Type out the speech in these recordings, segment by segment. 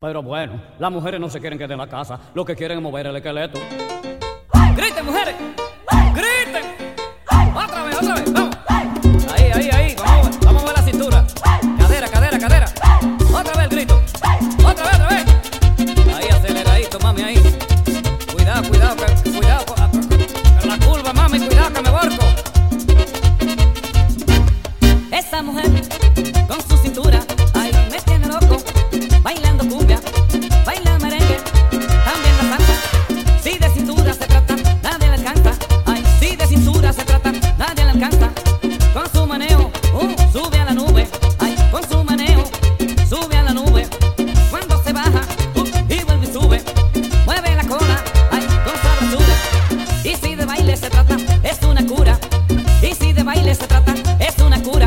Pero bueno, las mujeres no se quieren quedar en la casa, lo que quieren es mover el esqueleto. ¡Griten, mujeres! ¡Griten! ¡Otra vez, vamos! Ahí, vamos a mover la cintura. Cadera. Otra vez el grito. Otra vez. Ahí, aceleradito, mami, ahí. Cuidado con la curva, mami, cuidado que me borco. Esa mujer con su cintura, ahí me tiene loco, bailando cumbia, baila merengue, también la salsa. Si de cintura se trata, nadie le alcanza. Ay, si de cintura se trata, nadie le alcanza. Con su maneo, sube a la nube. Ay, con su maneo, sube a la nube. Cuando se baja, y vuelve y sube. Mueve la cola, ay, con sabrosura. Y si de baile se trata, es una cura. Y si de baile se trata, es una cura.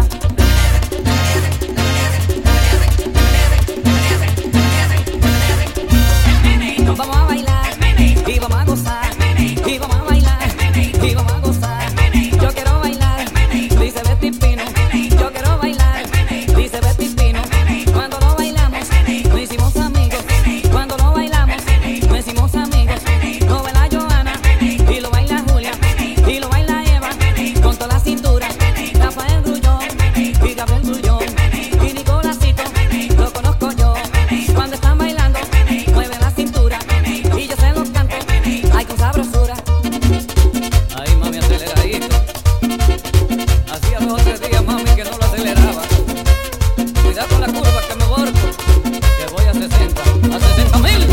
Vamos a bailar y vamos a gozar, y vamos a bailar y vamos a gozar. Yo quiero bailar, dice Betty Pino. Yo quiero bailar, dice Betty Pino. Cuando lo bailamos, nos hicimos amigos. Cuando lo bailamos, nos hicimos amigos. Lo baila Joana y lo baila Julia y lo baila Eva con toda la cintura. Rafael Grullón y Gabriel Grullón y Nicolásito, lo conozco yo. Cuando están bailando, mueven la cintura. Y yo se los canto, ay, con sabrosura. Ahí, mami, aceleradito. Hacía 2 o 3 días, mami, que no lo aceleraba. Cuidado con la curva que me borco, que voy a 60.000.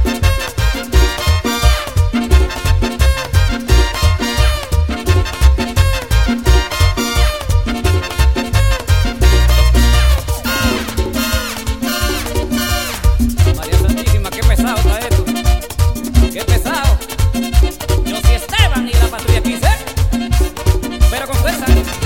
María Santísima, qué pesado está esto. Qué pesado. Yo soy Esteban y la patrulla 15, pero con fuerza.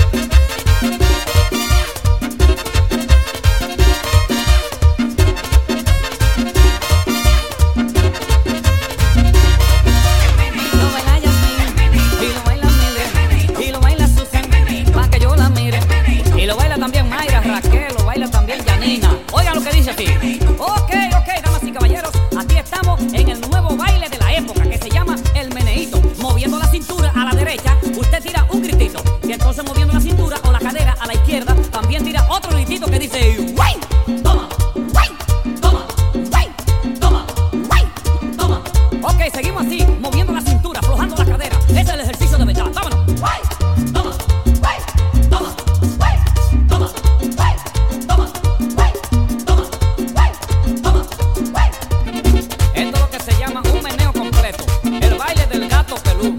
Lo baila Yasmín y lo baila Mile y lo baila Susan, pa' que yo la mire. Y lo baila también Mayra, Raquel, lo baila también Janina. Oigan lo que dice aquí. Ok, damas y caballeros, aquí estamos en el nuevo baile de la época que se llama el meneíto. Moviendo la cintura a la derecha, usted tira un gritito. Y entonces moviendo la cintura o la cadera a la izquierda, también tira otro gritito que dice ¡Wey! Toma, wey, toma, wey, toma, wey, toma. Ok, seguimos así, moviendo la cintura, aflojando la cadera. Ese es el ejercicio de verdad. Vámonos. Wey, toma, wey, toma, wey, toma, wey, toma, wey, toma, wey, toma, wey. Esto es lo que se llama un meneo completo, el baile del gato peludo.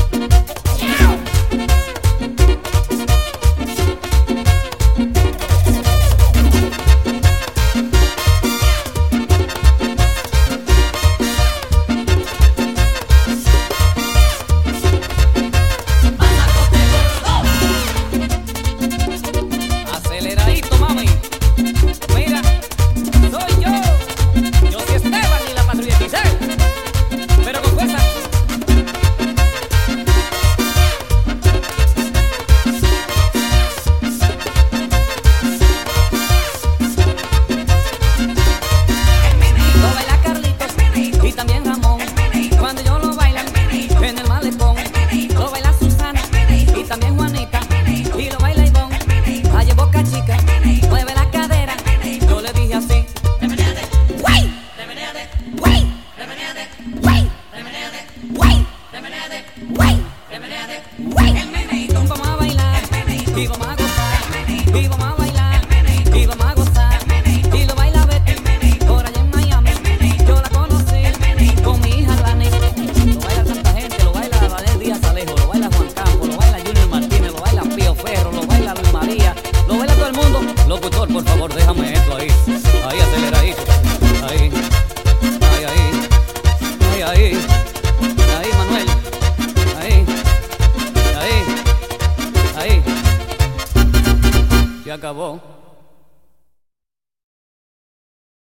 Aceleradito, mami. Mira, soy yo. Yo soy Esteban y la patrulla 15, pero con fuerza. Lo baila Carlitos y también Ramón. Cuando yo lo bailan en el malecón. Lo baila Susana y también Juanita. Y lo baila Ivonne. Ay, Boca Chica, mueve la cadera. Yo le dije así. ¡Wey! ¡Wey! ¡Wey! ¡Wey! ¡Wey! Vamos a bailar y vamos a gozar. Y vamos a bailar y vamos a gozar. Y lo baila Betty por allá en Miami. Yo la conocí con mi hija Lani. Lo baila tanta gente, lo baila Daniel Díaz Alejo, lo baila Juan Campos, lo baila Junior Martínez, lo baila Pío Ferro, lo baila Luis María, lo baila todo el mundo. Locutor, por favor, déjame esto ahí. Ahí, aceleradito. Ahí, Manuel. Ahí. Se acabó.